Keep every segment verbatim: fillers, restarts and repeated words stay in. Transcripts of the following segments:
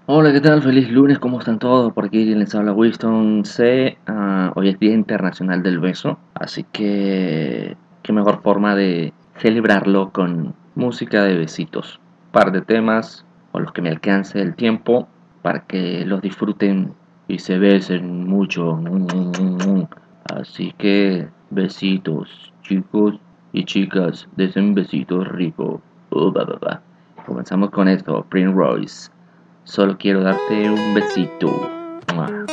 Hola, ¿qué tal? Feliz lunes, ¿cómo están todos? Por aquí les habla Winston C. Ah, hoy es Día Internacional del Beso, así que qué mejor forma de celebrarlo con música de besitos. Par de temas con los que me alcance el tiempo para que los disfruten y se besen mucho. Así que besitos, chicos y chicas, desen besitos ricos. Uh, ba, ba, ba. Comenzamos con esto, Prince Royce. Solo quiero darte un besito. ¡Mua!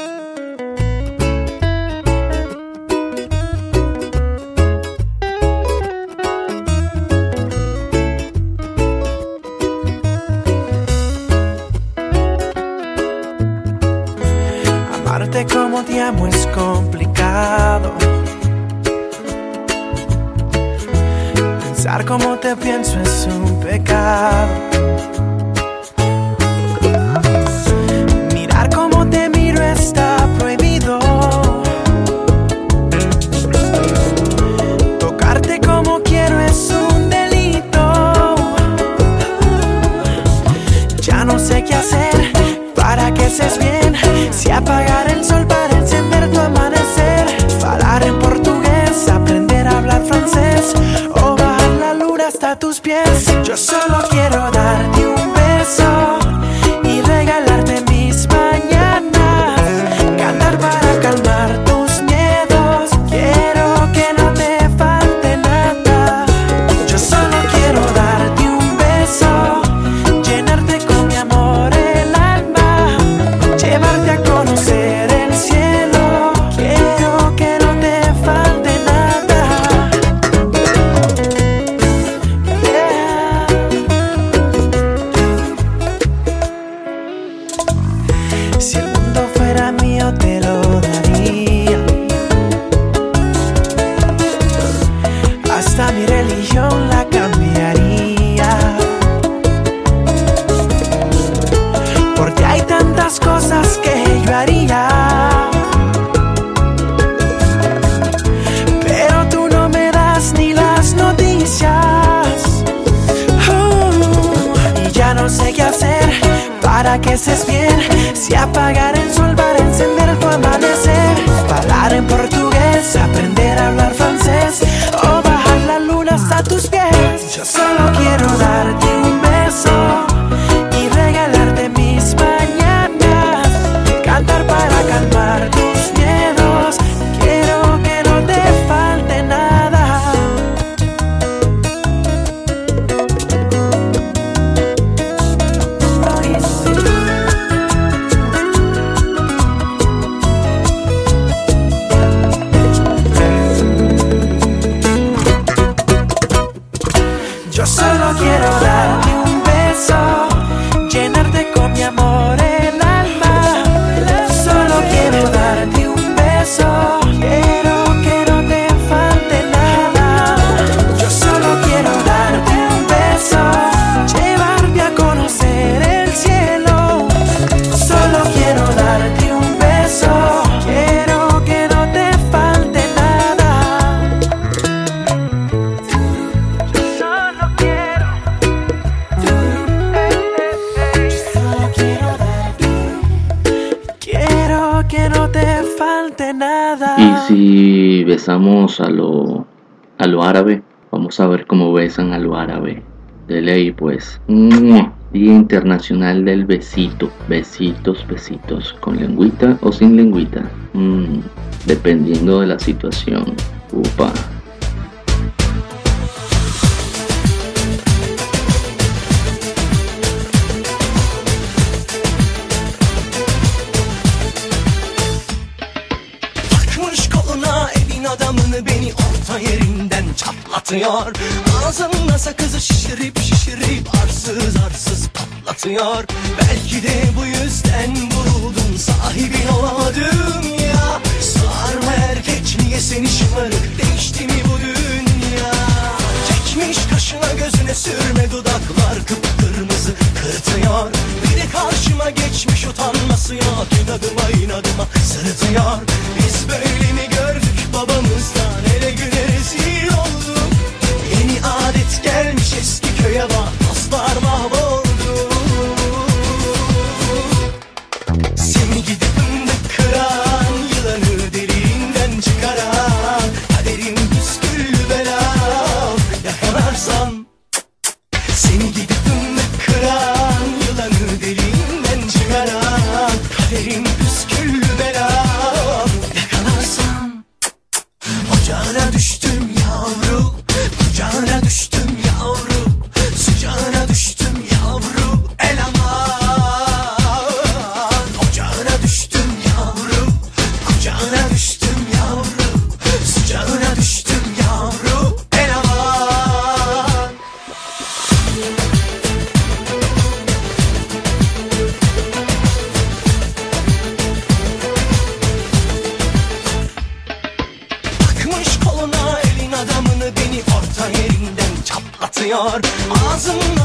Amarte como te amo es complicado. Pensar como te pienso es un pecado. Mirar como te miro está prohibido. Tocarte como quiero es un delito. Ya no sé qué hacer para que seas bien. Si apagar el sol para encender tu amanecer, hablar en portugués, aprender a hablar francés, o bajar la luna hasta tus pies. Yo solo quiero darte un beso y regalarte mis mañanas, cantar para calmar tus miedos. Quiero que no te falte nada. Yo solo quiero darte un beso, llenarte con mi amor el alma, llevarte a conocer el cielo. Quiero que no te falte nada. Yeah. Si el mundo fuera mío te lo daría, hasta mi religión la cambiaría, porque hay tantas cosas que yo haría, pero tú no me das ni las noticias. Uh, y ya no sé qué hacer para que estés bien. Si apagar el sol para encender tu amanecer, hablar en portugués, aprender a hablar francés, o bajar la luna hasta tus pies. Yo solo quiero darte un beso y regalarte mis mañanas, cantar para calmar tus miedos. Quiero que no te falte nada. Yo solo quiero darte un beso, llenarte con mi amor el alma. Solo quiero darte un beso, quiero que no te falte nada. Yo solo quiero darte un beso, llevarte a conocer el cielo. Solo quiero darte un beso, quiero que no te falte nada. Solo quiero, solo quiero darte, quiero que no te falte nada. Y si besamos a lo, a lo árabe, vamos a ver cómo besan a lo árabe. De ley, pues. ¡Mua! Día Internacional del Besito. Besitos, besitos. ¿Con lengüita o sin lengüita? Mm, dependiendo de la situación. Upa. Takmış koluna evin adamını, beni orta yerinden çatlatıyor. Ağzımda sakızı şişirip şişirip arsız arsız patlatıyor. Belki de bu yüzden vuruldum, sahibin olamadım ya. Sarma erkek niye seni şımarık, değişti mi bu dünya? Çekmiş kaşına gözüne sürme, dudaklar kıpkırmızı kırıtıyor. Bir de karşıma geçmiş utanması yok, inadıma inadıma sırıtıyor. Biz böyle mi gördük babamızdan, ele güne rezil olduk. Yeni adet gelmiş eski köye bak, dostlar mahvoldu.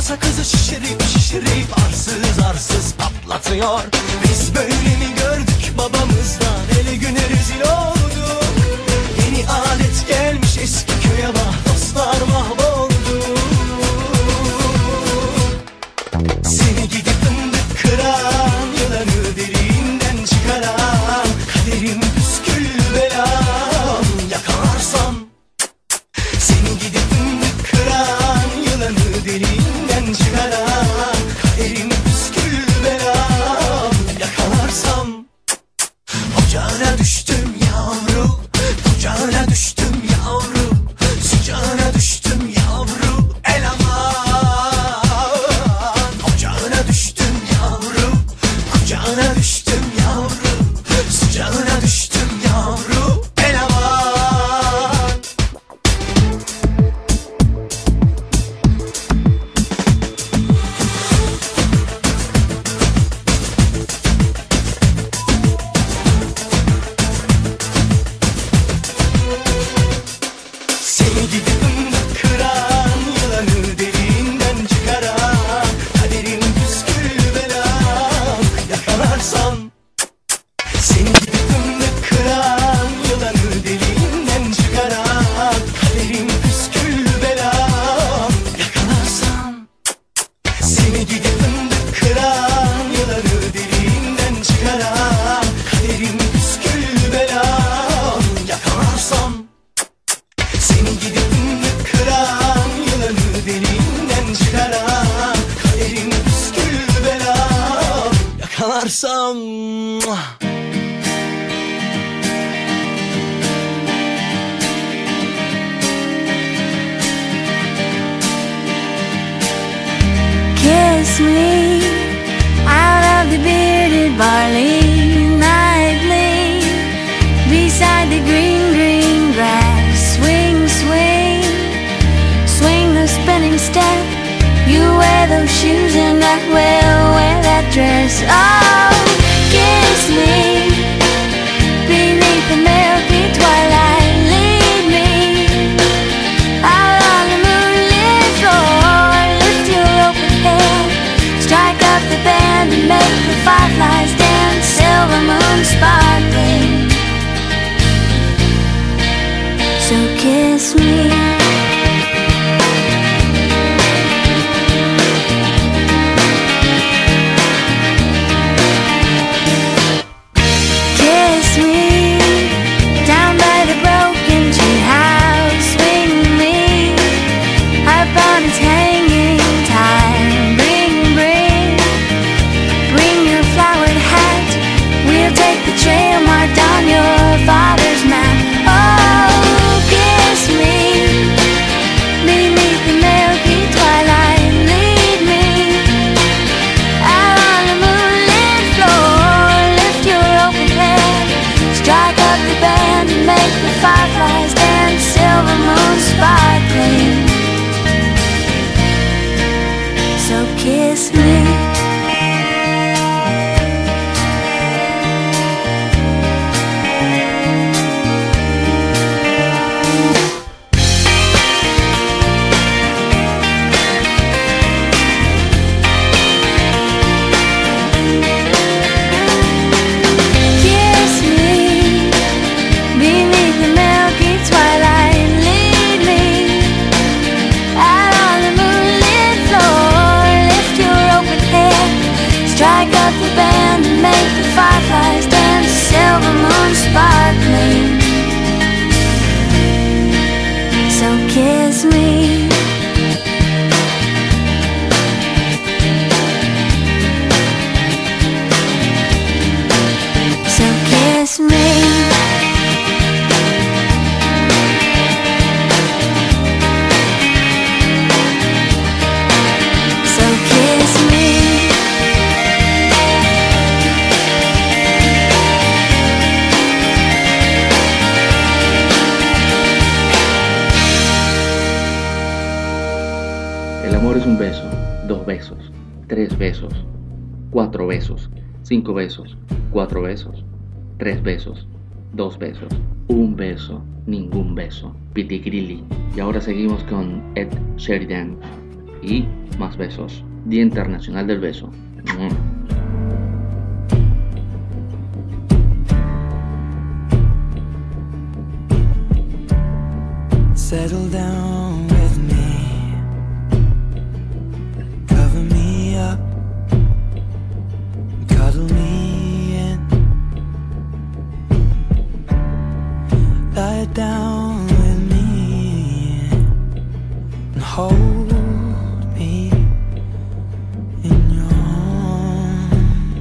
sakızı şişirip şişirip arsız arsız patlatıyor. Biz böyle mi gördük babamızdan, hele güne rezil olduk. Yeni alet gelmiş eski köye, bak dostlar mahvoldu. Seni gidip fındık kıran, yılanı derinden çıkaran, kaderim püskül belam yakalarsam. Seni gidip fındık kıran, yılanı derinden çıkaran, kaderim püskül belam yakalarsam. Ocağına düştüm yavru, ocağına düştüm yavru, sıcağına düştüm yavru, el aman. Ocağına düştüm yavru, kucağına düştüm yavru, sıcağına düştüm yavru, el aman. Seni gidip fındık kıran, yılanı derinden çıkaran, kaderim püskül belam yakalarsam. Seni gidip fındık kıran, yılanı derinden çıkaran, kaderim püskül belam yakalarsam. Seni gidip fındık kıran, yılanı derinden çıkaran, kaderim püskül belam yakalarsam. Seni gidip fındık kıran, yılanı derinden çıkaran, kaderim püskül belam yakalarsam. Kiss me out of the bearded barley nightly, beside the green, green grass. Swing, swing, swing the spinning step. You wear those shoes and I will wear that dress. Oh, kiss me beneath the milky twilight. Lead me out on the moonlit floor. Lift your open head, strike up the band and make the fireflies dance. Silver moon sparkling, so kiss me. Kiss me down by the broken tree house. Swing me up on its hanging time. Bring, bring, bring your flowered hat. We'll take the trail marked on your father's map. Oh, kiss me beneath the milky twilight. Lead me out on the moonlit floor. Lift your open head, strike up the band and make the fireflies dance. Silver moon sparkling, so kiss me. Kiss me beneath the milky twilight. Lead me out on the moonlit floor. Lift your open head, strike up the band and make the fireflies dance. Silver moon sparkling, so kiss me. So kiss me. So kiss me. El amor es un beso, dos besos, tres besos, cuatro besos, cinco besos, cuatro besos, tres besos, dos besos, un beso, ningún beso, Piti Grilli. Y ahora seguimos con Ed Sheridan, y más besos. Día Internacional del Beso. Settle down with me, cover me up, cuddle me in, lie down with me and hold me in your arms,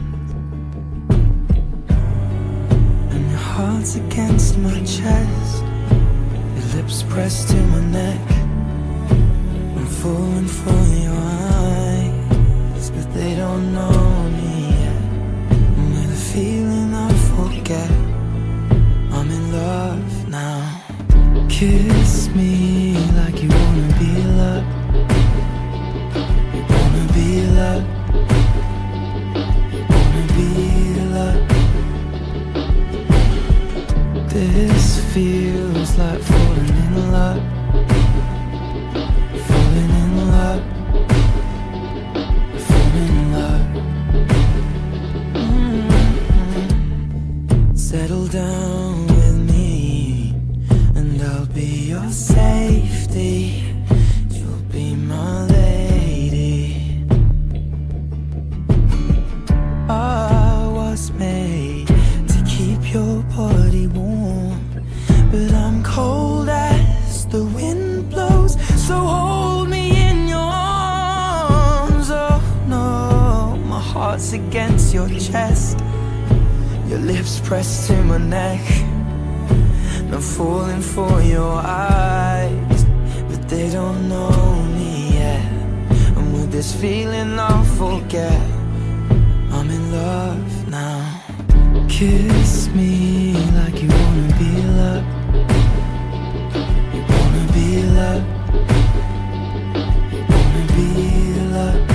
and your heart's against my chest, lips pressed to my neck. I'm falling for your eyes, but they don't know me yet. And with a feeling I forget, I'm in love now. Kiss me like you wanna be loved. You wanna be loved. You wanna be loved. This feels like falling in love, falling in love, falling in love. Mm-hmm. Settle down with me, and I'll be your safety. You'll be my lady. I was made to keep your body warm, but I'm cold as the wind blows, so hold me in your arms. Oh no, my heart's against your chest, your lips pressed to my neck. I'm falling for your eyes, but they don't know me yet. And with this feeling I'll forget, I'm in love now. Kiss me like you wanna be loved. You wanna be loved. You wanna be loved.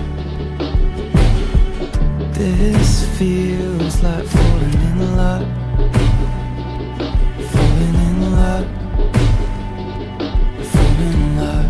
This feels like falling in love, falling in love, falling in love.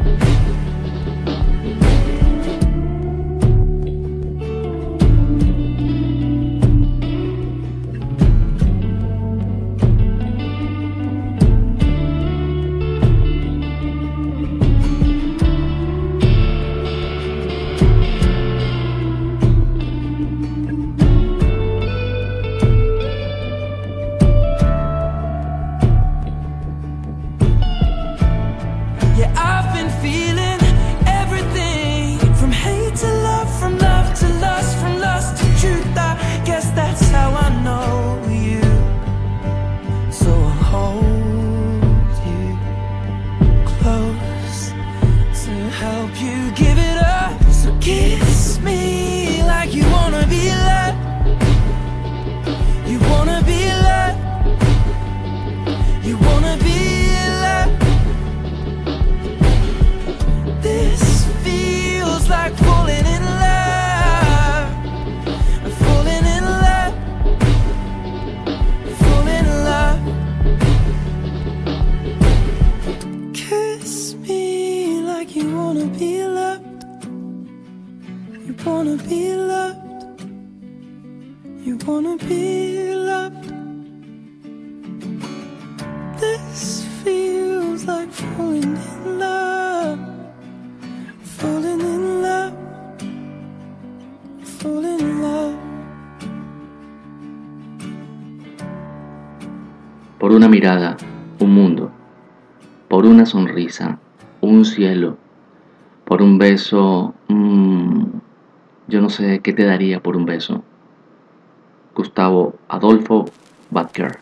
Por una mirada, un mundo. Por una sonrisa, un cielo. Por un beso, mmm, yo no sé qué te daría por un beso. Gustavo Adolfo Butker.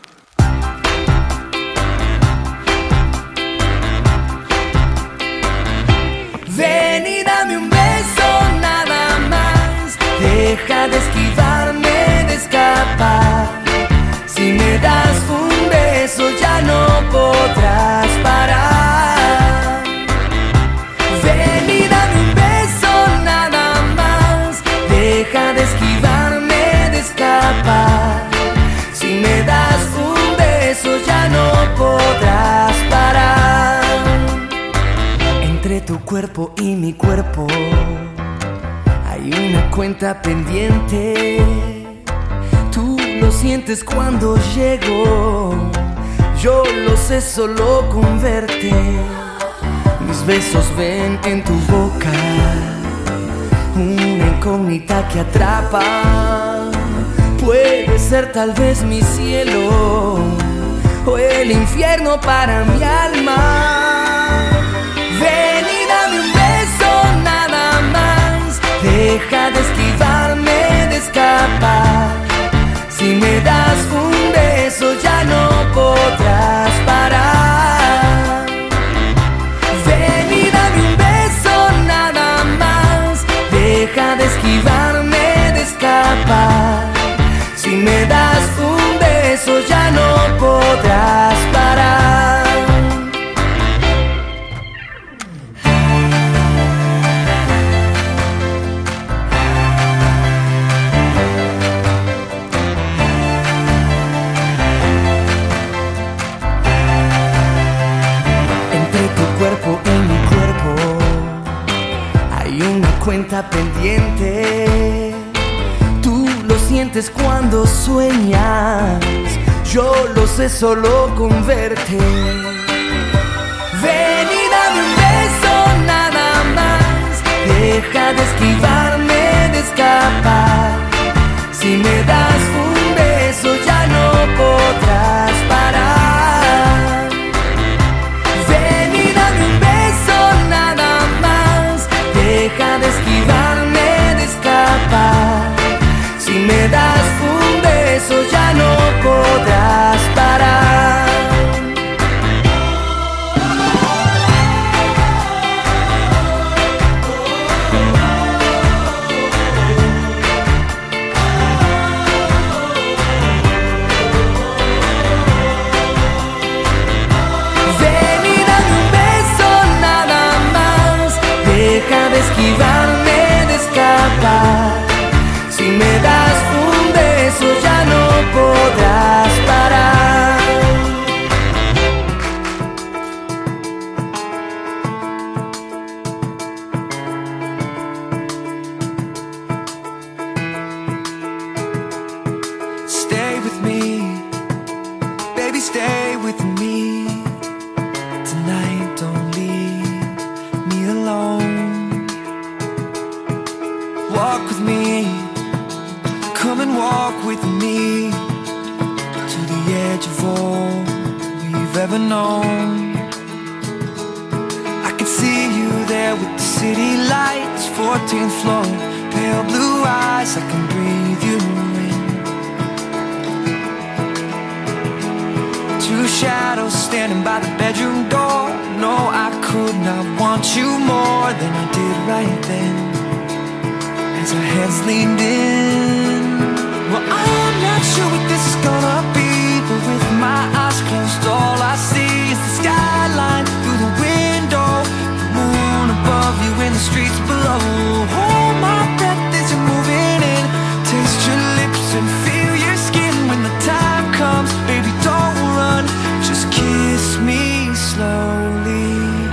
Ven y dame un beso nada más. Deja de esquivarme, de escapar. Si me das un beso ya no podrás parar. Ven y dame un beso nada más. Deja de esquivarme, de escapar. Si me das un beso ya no podrás parar. Entre tu cuerpo y mi cuerpo hay una cuenta pendiente. Tú lo sientes cuando llego, yo lo sé solo con verte. Mis besos ven en tu boca una incógnita que atrapa. Puede ser tal vez mi cielo o el infierno para mi alma. Ven y dame un beso nada más. Deja de esquivarme, de escapar. Si me das un beso ya no podrás parar. Ven y dame un beso nada más. Deja de esquivarme, de escapar. Si me das un beso ya no podrás parar. Entre tu cuerpo y mi cuerpo hay una cuenta pendiente. Sientes cuando sueñas, yo lo sé solo con verte. Ven y dame un beso nada más. Deja de esquivarme, de escapar. Si me das un beso ya no podrás parar. Ven y dame un beso nada más. Deja de esquivarme, de escapar. Si me das un beso ya no podrás parar. Ven y dame un beso nada más. Deja de esquivarme, de escapar. Si me das un beso ya no podrás parar. Stay with me, baby, stay with me. Tonight don't leave me alone. Walk with me, come and walk with me to the edge of all we've ever known. I can see you there with the city lights, fourteenth floor, pale blue eyes, I can breathe you in. Two shadows standing by the bedroom door. No, I could not want you more than I did right then. As our heads leaned in. Well, I'm not sure what this is gonna be, but with my eyes closed, all I see is the skyline through the window, the moon above you and the streets below. Hold my breath as you're moving in, taste your lips and feel your skin. When the time comes, baby, don't run, just kiss me slowly.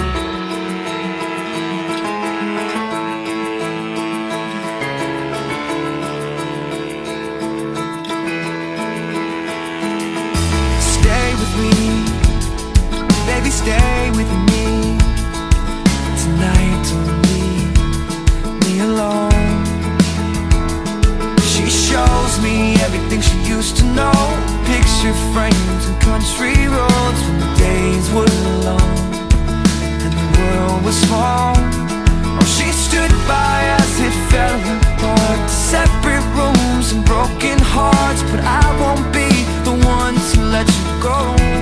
Baby, stay with me. Tonight don't leave me alone. She shows me everything she used to know. Picture frames and country roads when the days were long and the world was small. Oh, she stood by as it fell apart, separate rooms and broken hearts. But I won't be the one to let you go.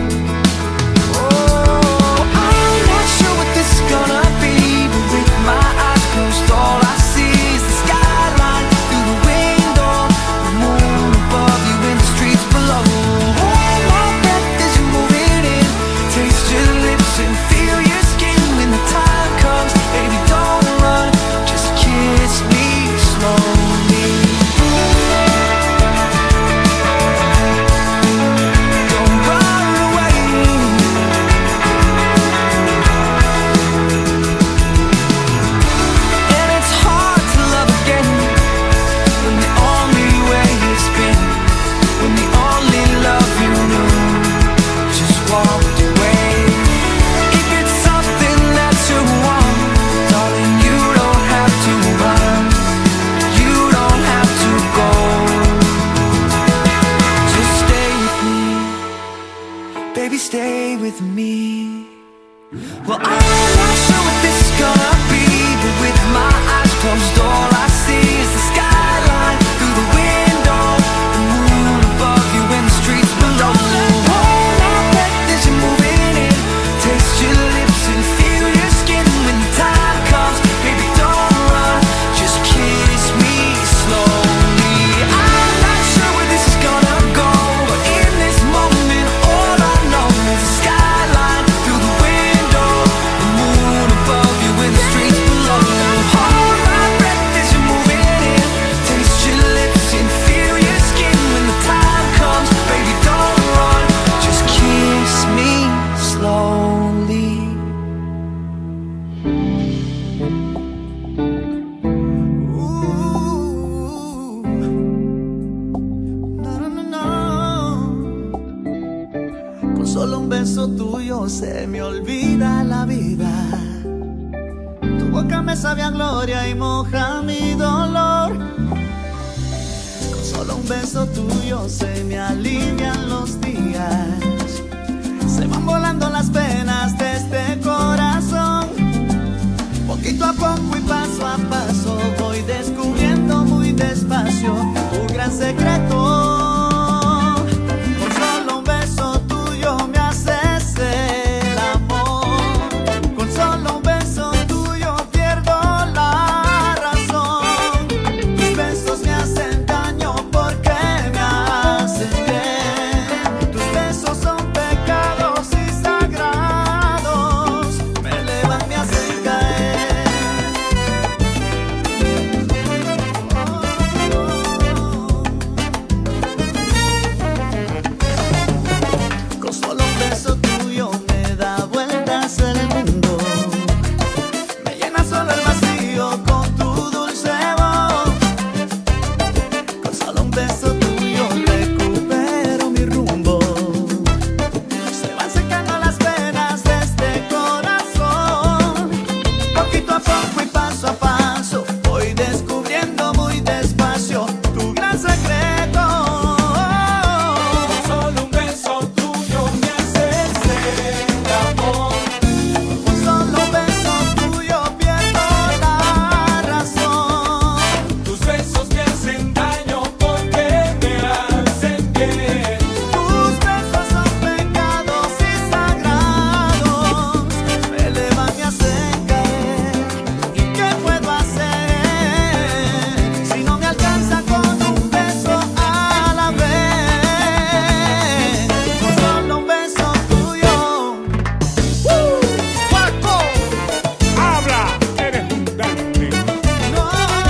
Gonna be, but with my eyes closed, all I see is the skyline through the window, the moon above you and the streets below. Hold my breath as you're moving in, taste your lips and feel your skin. When the time comes, baby, don't run, just kiss me slowly. with me. Well, I'm not sure what this is gonna be, but with my eyes closed, all I see is the skyline through the window, the moon above you and the streets below. Hold my breath as you're moving in, taste your lips and feel your skin. When the time comes, baby, don't run, just kiss me slowly. I'm not sure where this is gonna go, but in this moment, all I know is the skyline through the window, the moon above you and the streets below. Hold my breath as you're moving in, taste your lips and feel your skin. When the time comes, baby, don't run, just kiss me slowly. Ooh, no, no, no, no. Con solo un beso tuyo se me olvida la vida. Tu boca me sabe a gloria y moja mi dolor. Con solo un beso tuyo se me alivian los días. Se van volando las penas de este corazón. Poquito a poco y paso a paso voy descubriendo muy despacio tu gran secreto. Con solo un beso tuyo me haces el amor. Con solo un beso tuyo pierdo la razón. Tus besos me hacen daño porque me hacen bien. Tus besos son pecados y sagrados. Me elevan, me hacen caer. Con solo un beso tuyo me da vueltas el mundo. Me llena solo el vacío con tu dulce voz. Con solo un beso tuyo recupero mi rumbo. Se van secando las venas de este corazón. Poquito a poco y paso a paso voy descubriendo muy despacio tu gran secreto. Con solo un beso tuyo me haces el amor. Con solo un beso tuyo pierdo la razón. Tus besos me hacen daño porque me hacen bien. Tus besos son pecados y sagrados. Me elevan, me hacen caer. ¿Y qué puedo hacer si no me alcanza con un beso a la vez? Con solo un beso tuyo. ¡Paco! ¡Habla! Eres un dante. No.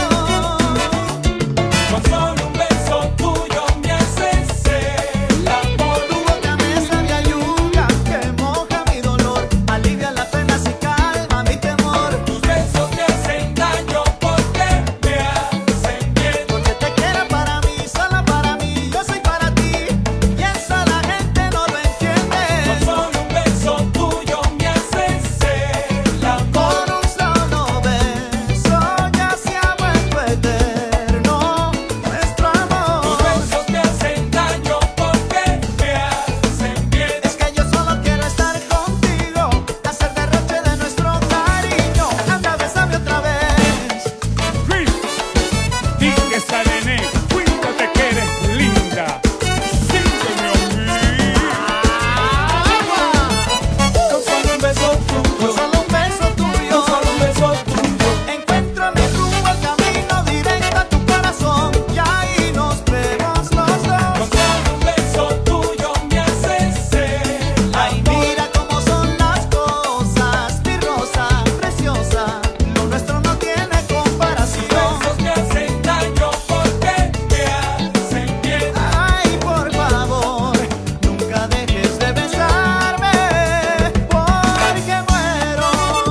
Con solo un beso tuyo me haces el amor. Tu boca me sabe a lluvia que moja mi dolor, alivia las penas y calma mi temor. Tus besos me hacen daño porque me hacen bien. Porque te quiero para mí, solo para mí, yo soy para ti. Y eso la gente no lo entiende. Con solo un beso tuyo me haces el amor. Con un solo beso ya se ha vuelto eterno nuestro amor. Tus besos me hacen daño porque me hacen bien. Es que yo solo quiero estar contigo, hacer derroche de nuestro cariño. Anda, bésame otra vez. Luis, dile esa nené, cuídate que eres linda. Siénteme a mí. Con solo un beso Con tuyo, solo un beso tuyo, con solo un beso tuyo. encuentro mi rumbo, el camino directo a tu corazón. Y ahí nos vemos los Con dos. solo un beso tuyo me haces el Ay, amor. mira cómo son las cosas, mi rosa preciosa. Lo nuestro no tiene Tus comparación. besos me hacen daño porque me hacen bien. Ay, por favor, nunca dejes de besarme, porque muero.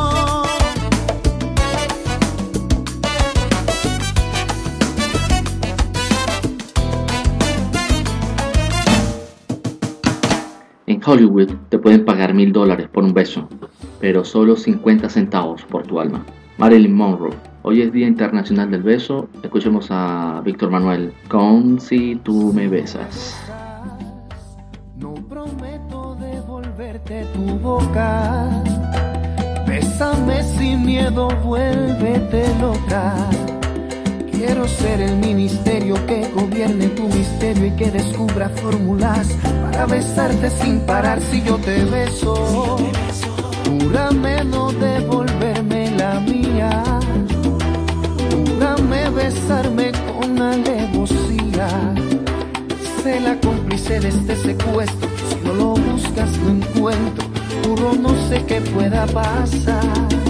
En Hollywood te pueden pagar mil dólares por un beso, pero solo cincuenta centavos por tu alma. Marilyn Monroe. Hoy es Día Internacional del Beso. Escuchemos a Víctor Manuel con Si tú me besas. No prometo devolverte de tu boca. Bésame sin miedo, vuélvete loca. Quiero ser el ministerio que gobierne tu misterio y que descubra fórmulas para besarte sin parar si yo te beso. Júrame no devolverme la mía. Júrame besarme con alevosía. Sé la cómplice de este secuestro. Si no lo buscas no encuentro. Juro no sé qué pueda pasar.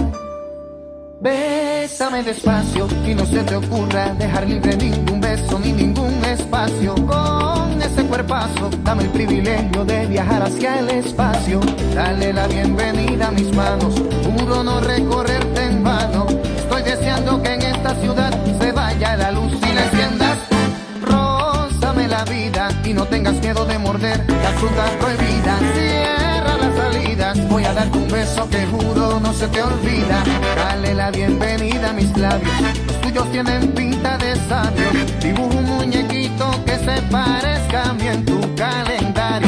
Bésame despacio y no se te ocurra dejar libre ningún beso ni ningún espacio. Con ese cuerpazo dame el privilegio de viajar hacia el espacio. Dale la bienvenida a mis manos, juro no recorrerte en vano. Estoy deseando que en esta ciudad se vaya la luz y la enciendas. Rózame la vida y no tengas miedo de morder la fruta prohibida. Cierra las salidas, voy a darte un beso que juro no se te olvida. Dale la bienvenida a mis labios, los tuyos tienen pinta de sabios. Dibujo un muñequito que se parezca a mí en tu calendario.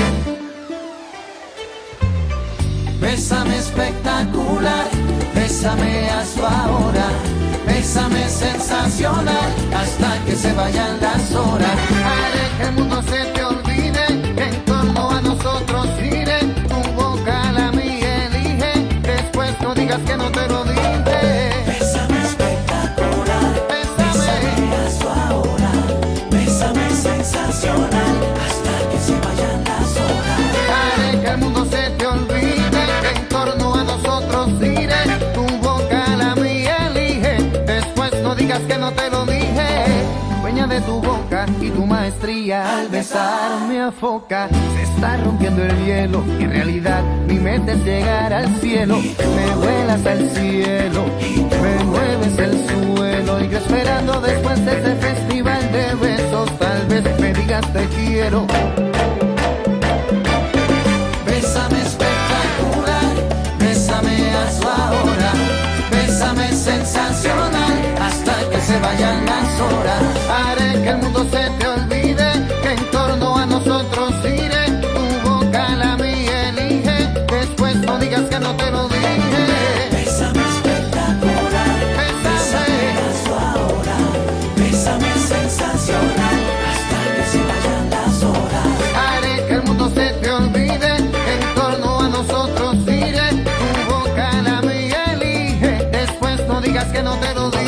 Bésame espectacular, bésame hazlo ahora. Bésame sensacional hasta que se vayan las horas. Haré que el mundo se te olvide, que en torno a nosotros gire. Tu boca la mía elige, después no digas que no te lo dije. Bésame espectacular, bésame hazlo ahora. Bésame sensacional hasta que se vayan las horas. Haré que el mundo se te olvide, que en torno a nosotros gire. Tu boca la mía elige, después no digas que no te lo dije. Dueña de tu boca y tu maestría al besar me afoca. Se está rompiendo el hielo, en realidad mi meta es llegar al cielo. Me vuelas al cielo, me mueves el suelo. Y yo esperando después de este festival de besos, tal vez me digas te quiero. Bésame espectacular, bésame hazlo ahora. Bésame sensacional hasta que se vayan las horas. Haré que el mundo se te olvide, que en torno a nosotros gire. Tu boca la mía elige, después no digas que no te lo dije. Bésame espectacular, bésame hazlo ahora. Bésame sensacional hasta que se vayan las horas. Haré que el mundo se te olvide, que en torno a nosotros gire. Tu boca la mía elige, después no digas que no te lo dije.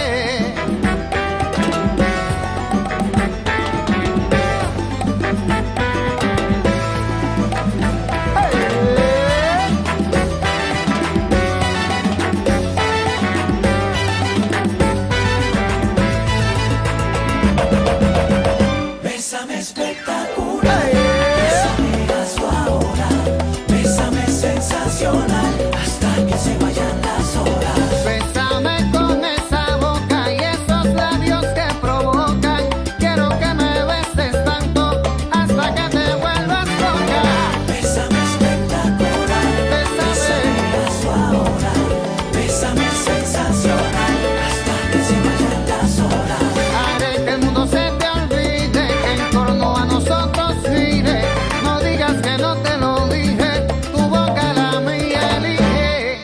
Bésame espectacular, bésame hazlo ahora. Bésame sensacional hasta que se vayan las horas. Bésame con esa boca y esos labios que provocan. Quiero que me beses tanto hasta que te vuelvas loca. Bésame espectacular, bésame hazlo ahora. Bésame sensacional hasta que se vayan las horas. Haré que el mundo se te olvide, que en torno a nosotros gire. No digas que no te lo dije, tu boca la mía elige.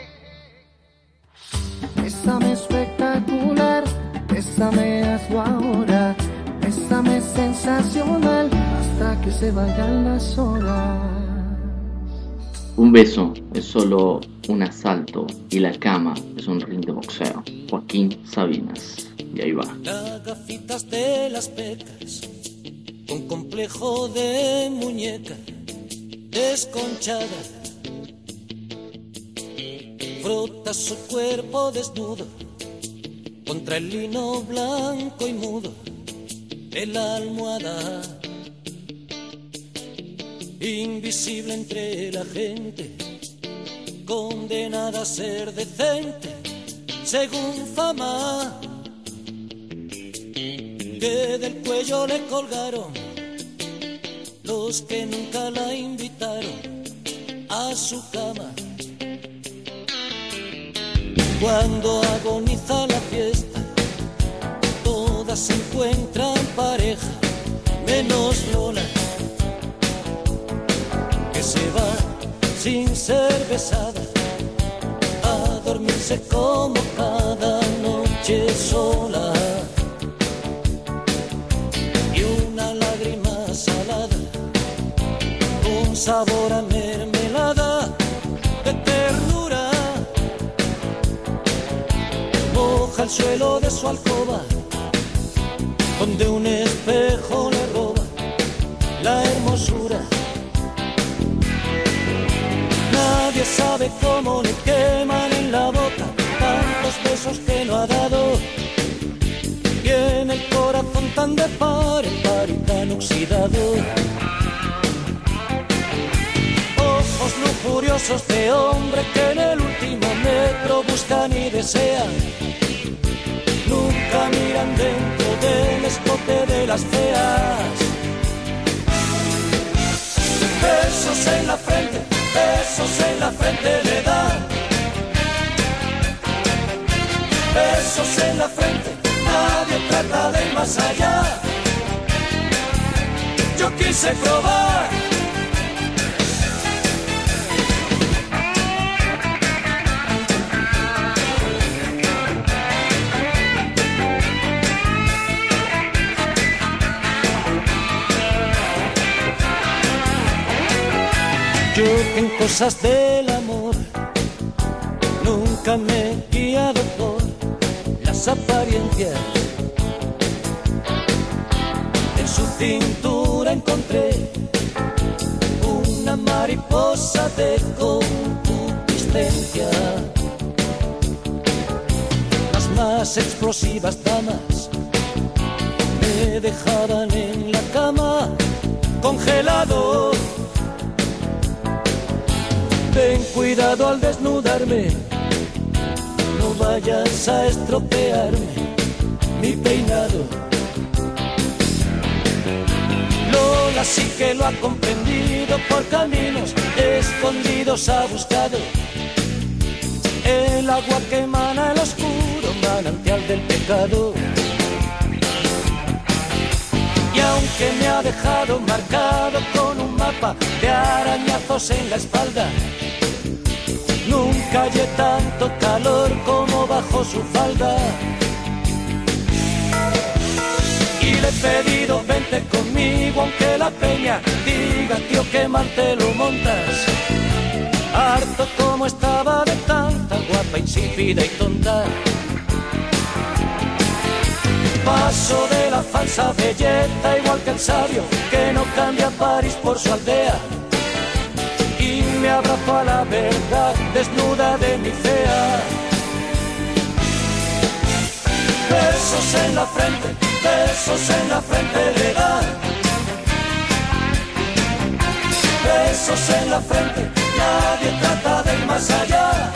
Bésame espectacular, bésame hazlo ahora. Bésame sensacional hasta que se vayan las horas. Un beso es solo un asalto y la cama es un ring de boxeo. Joaquín Sabinas. Y ahí va. La gafitas de las pecas, con complejo de muñeca desconchada, frota su cuerpo desnudo contra el lino blanco y mudo de la almohada. Invisible entre la gente, condenada a ser decente según fama, que del cuello le colgaron los que nunca la invitaron a su cama. Cuando agoniza la fiesta, todas encuentran pareja, menos Lola, que se va sin ser besada, a dormirse como cada noche sola. Y una lágrima salada, un sabor a mermelada de ternura, moja el suelo de su alcoba, donde un espejo le roba la hermosura. Nadie sabe cómo le queman en la boca tantos besos que no ha dado, y en el corazón tan de par en par y tan oxidado. Ojos lujuriosos de hombre que en el último metro buscan y desean, nunca miran dentro del escote de las feas. Besos en la frente, besos en la frente le dan. Besos en la frente, nadie trata de ir más allá. Yo quise probar. Yo que en cosas del amor nunca me he guiado por las apariencias. En su cintura encontré una mariposa de concupiscencia. Las más explosivas damas me dejaban en la cama congelado. Ten cuidado al desnudarme, no vayas a estropearme mi peinado. Lola sí que lo ha comprendido, por caminos escondidos ha buscado el agua que emana el oscuro manantial del pecado. Y aunque me ha dejado marcado con un mapa de arañazos en la espalda, nunca hallé tanto calor como bajo su falda. Y le he pedido vente conmigo aunque la peña diga tío que mal te lo montas. Harto como estaba de tanta guapa, insípida y tonta. Paso de la falsa belleza igual que el sabio que no cambia París por su aldea. Y me abrazo a la verdad desnuda de mi fea. Besos en la frente, besos en la frente le dan. Besos en la frente, nadie trata de ir más allá.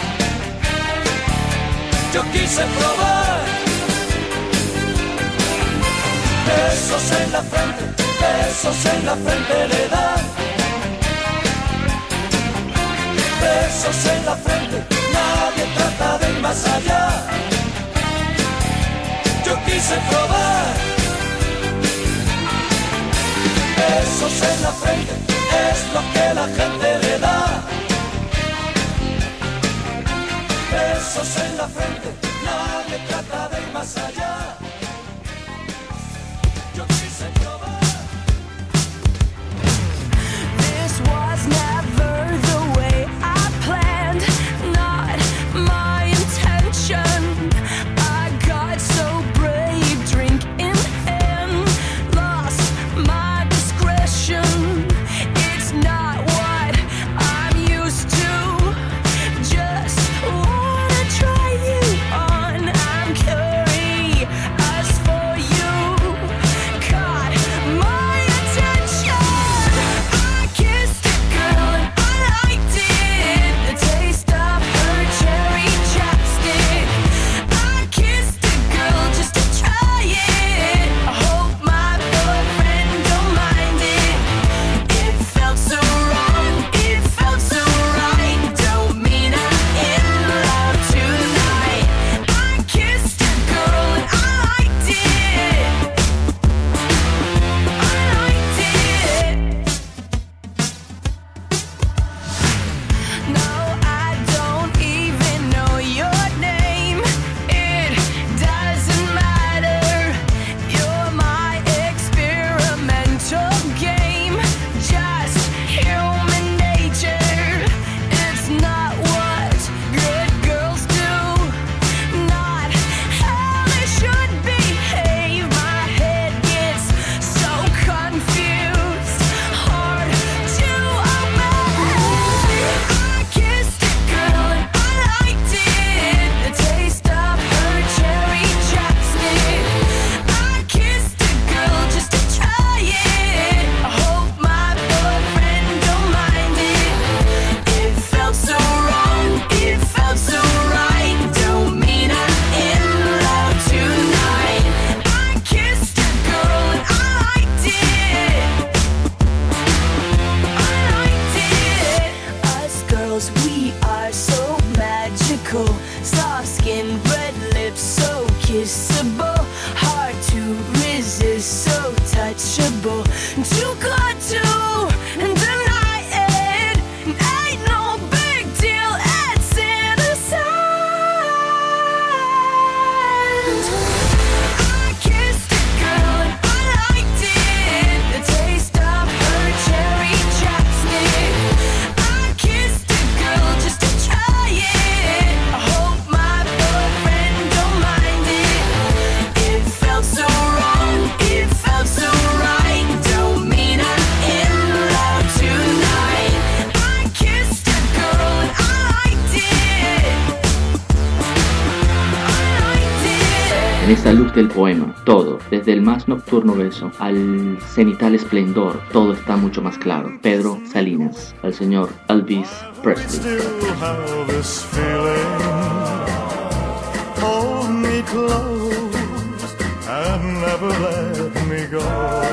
Yo quise probar. Besos en la frente, besos en la frente le dan. Besos en la frente, nadie trata de ir más allá. Yo quise probar. Besos en la frente, es lo que la gente le da. Besos en la frente, nadie trata de ir más allá. Yo quise probar. This was never the way I planned, not my intention. I got so brave, drink in hand, lost my discretion. It's not what I'm used to, just wanna try you on. I'm curry En esa luz del poema, todo, desde el más nocturno beso al cenital esplendor, todo está mucho más claro. Pedro Salinas, al señor Elvis Presley. Hold me close and never let me go.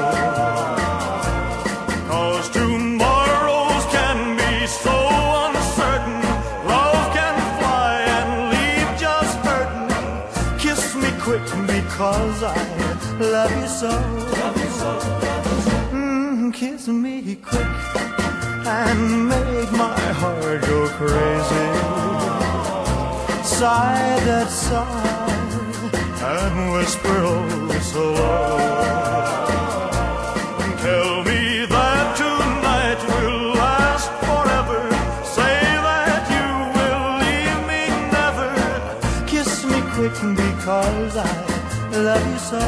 'Cause tomorrows can be so uncertain. Love can fly and leave just hurting. Kiss me quick because I love you so. Mm, kiss me quick and make my heart go crazy. Sigh that sigh and whisper oh so low. Tell me that tonight will last forever. Say that you will leave me never. Kiss me quick because I love you so.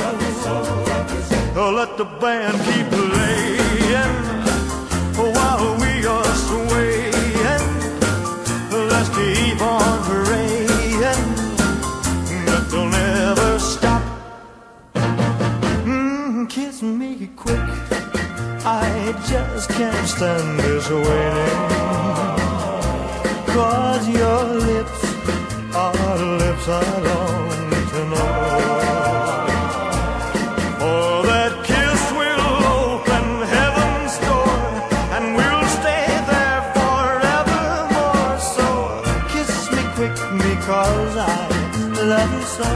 Oh, let the band keep playing while we are swaying. Let's keep on praying that they'll never stop. Mm, kiss me quick, I just can't stand this waiting. 'Cause your lips are the lips I long to know. Oh, that kiss will open heaven's door and we'll stay there forevermore. So kiss me quick because I love you so.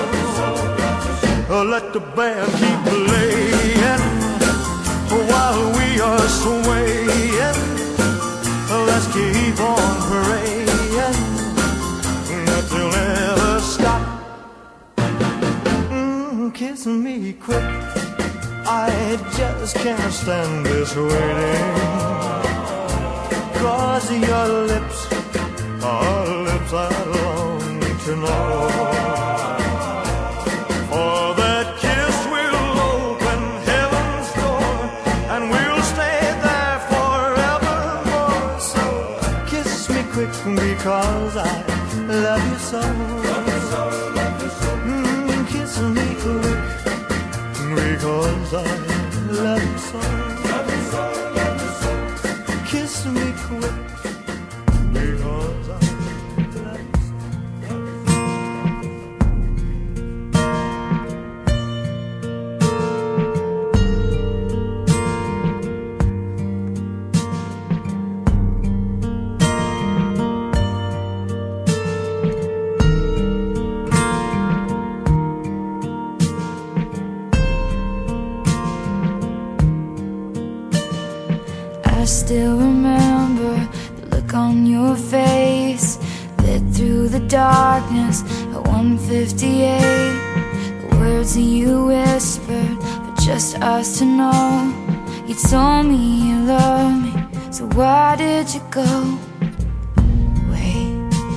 Oh, let the band keep playing while we are swaying. Let's keep on praying that they'll never stop. Mm, kiss me quick, I just can't stand this waiting. 'Cause your lips are lips I long to know. For that kiss will open heaven's door and we'll stay there forevermore. So kiss me quick because I love you so. Mm, kiss me quick because I love you so. Kiss me quick because I love you so. I still remember the look on your face, lit through the darkness at one fifty-eight. The words that you whispered for just us to know. You told me you loved me, so why did you go? Wait.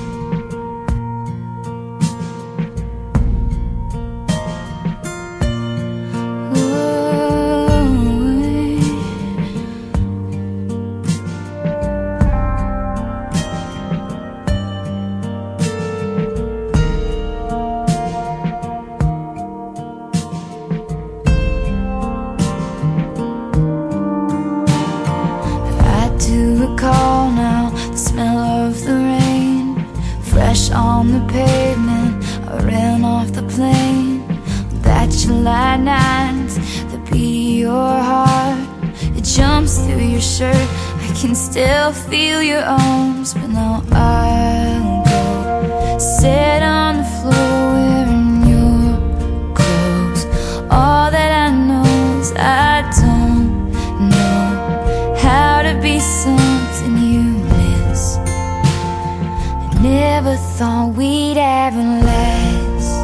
Recall now the smell of the rain, fresh on the pavement. I ran off the plane. That July night, the beat of your heart, it jumps through your shirt. I can still feel your arms, but now I'll go sit on the floor wearing your clothes. All that I know is I don't know how to be something you miss. I never thought we'd ever last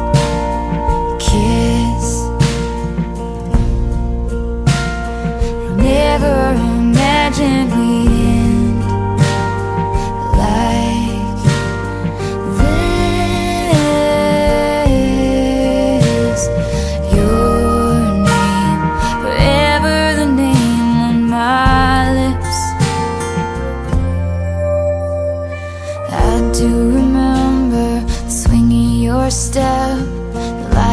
kiss. I never imagined we'd end like this. Your name, forever the name on my lips. I do remember the swing of your step, the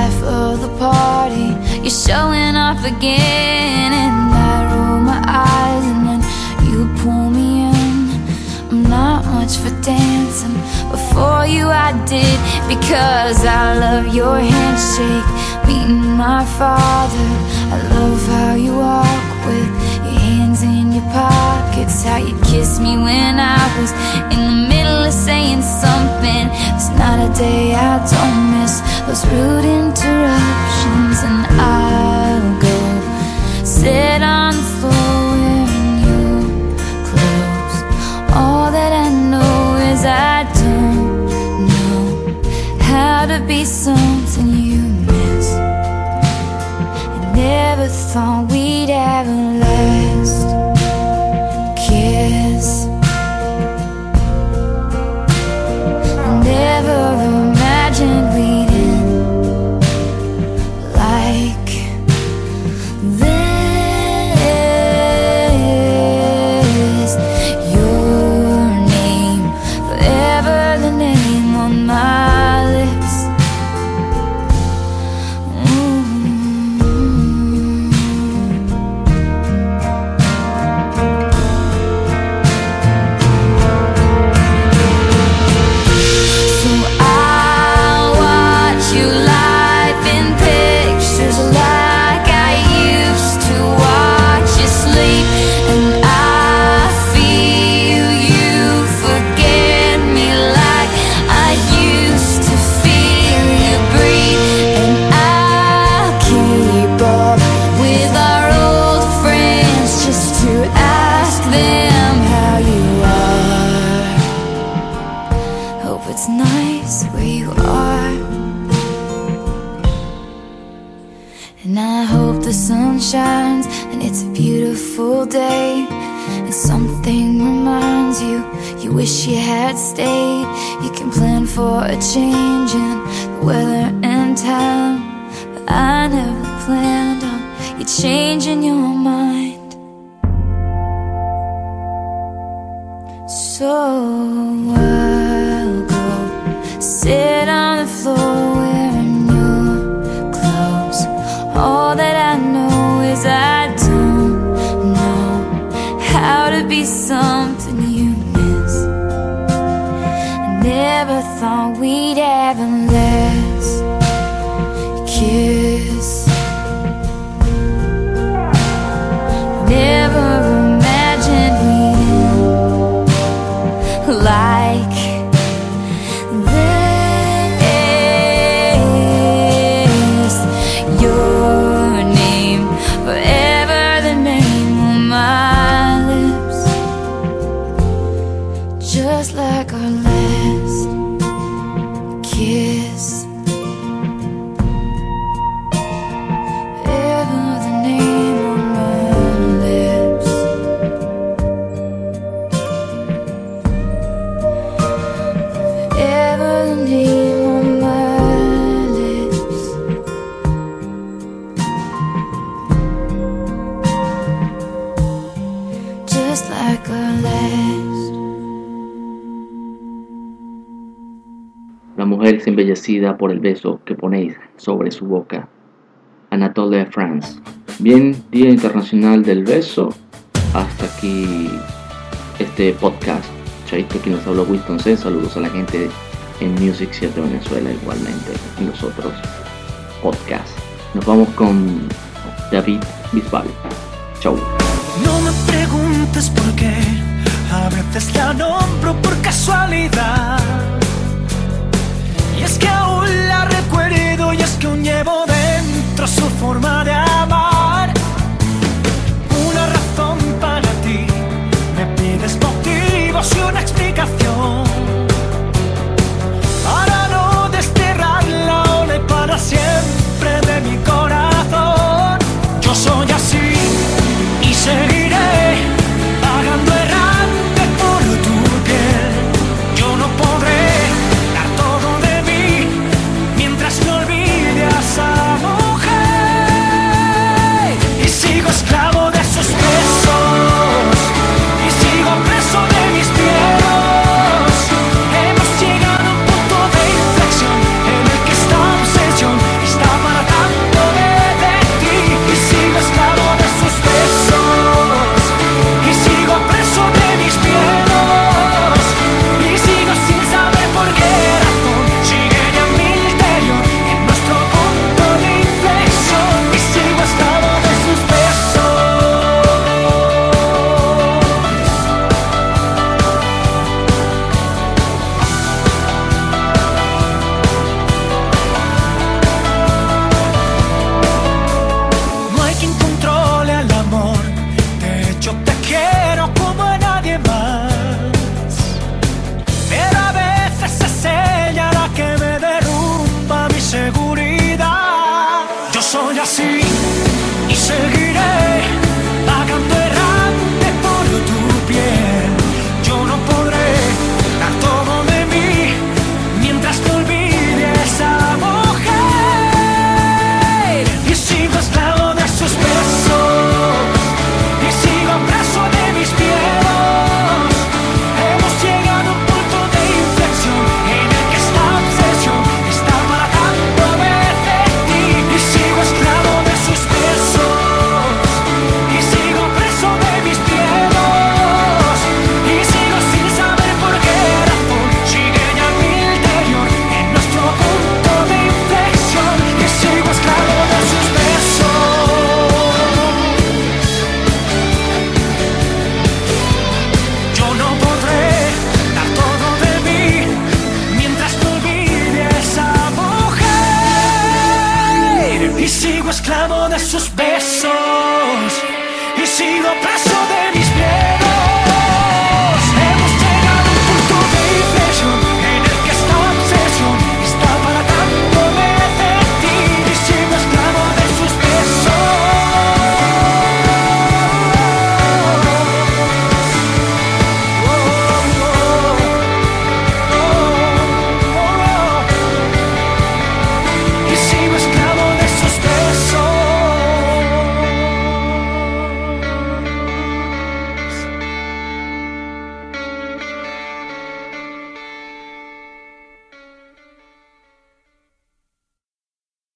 showing off again, and I roll my eyes and then you pull me in. I'm not much for dancing, before you I did, because I love your handshake, meeting my father. I love how you walk with your hands in your pockets, how you kissed me when I was in the middle of saying something. It's not a day I don't miss those rude interruptions. And I'll go sit on the floor wearing your clothes. All that I know is I don't know how to be something you miss. I never thought we'd have a last kiss. I never imagined we'd end like this. Your name, forever the name on my lips. So I'll watch you live in pictures like I used to watch you sleep, and I feel you forget me like I used to feel you breathe. And I'll keep up with our old friends just to ask them how you are. Hope it's nice where you are, and I hope the sun shines and it's a beautiful day, and something reminds you you wish you had stayed. You can plan for a change in the weather and time, but I never planned on you changing your mind. So I'll go sit on the floor wearing your clothes. All that I know is I don't know how to be something you miss. I never thought we'd have a last kiss. Never imagined we'd end like this. Your name, forever the name on my lips. Just like our last kiss. Forever the name on my lips. Forever the name on my lips. Just like our last. La mujer es embellecida por el beso que ponéis sobre su boca. Anatole France. Bien, Día Internacional del Beso. Hasta aquí este podcast. Chaito, quien nos habló Winston C. Saludos a la gente en Music siete Venezuela, igualmente en los otros podcasts. Nos vamos con David Bisbal. Chau. No me preguntes por qué, a veces la nombro por casualidad. Y es que aún la recuerdo, y es que aún llevo dentro su forma de amar.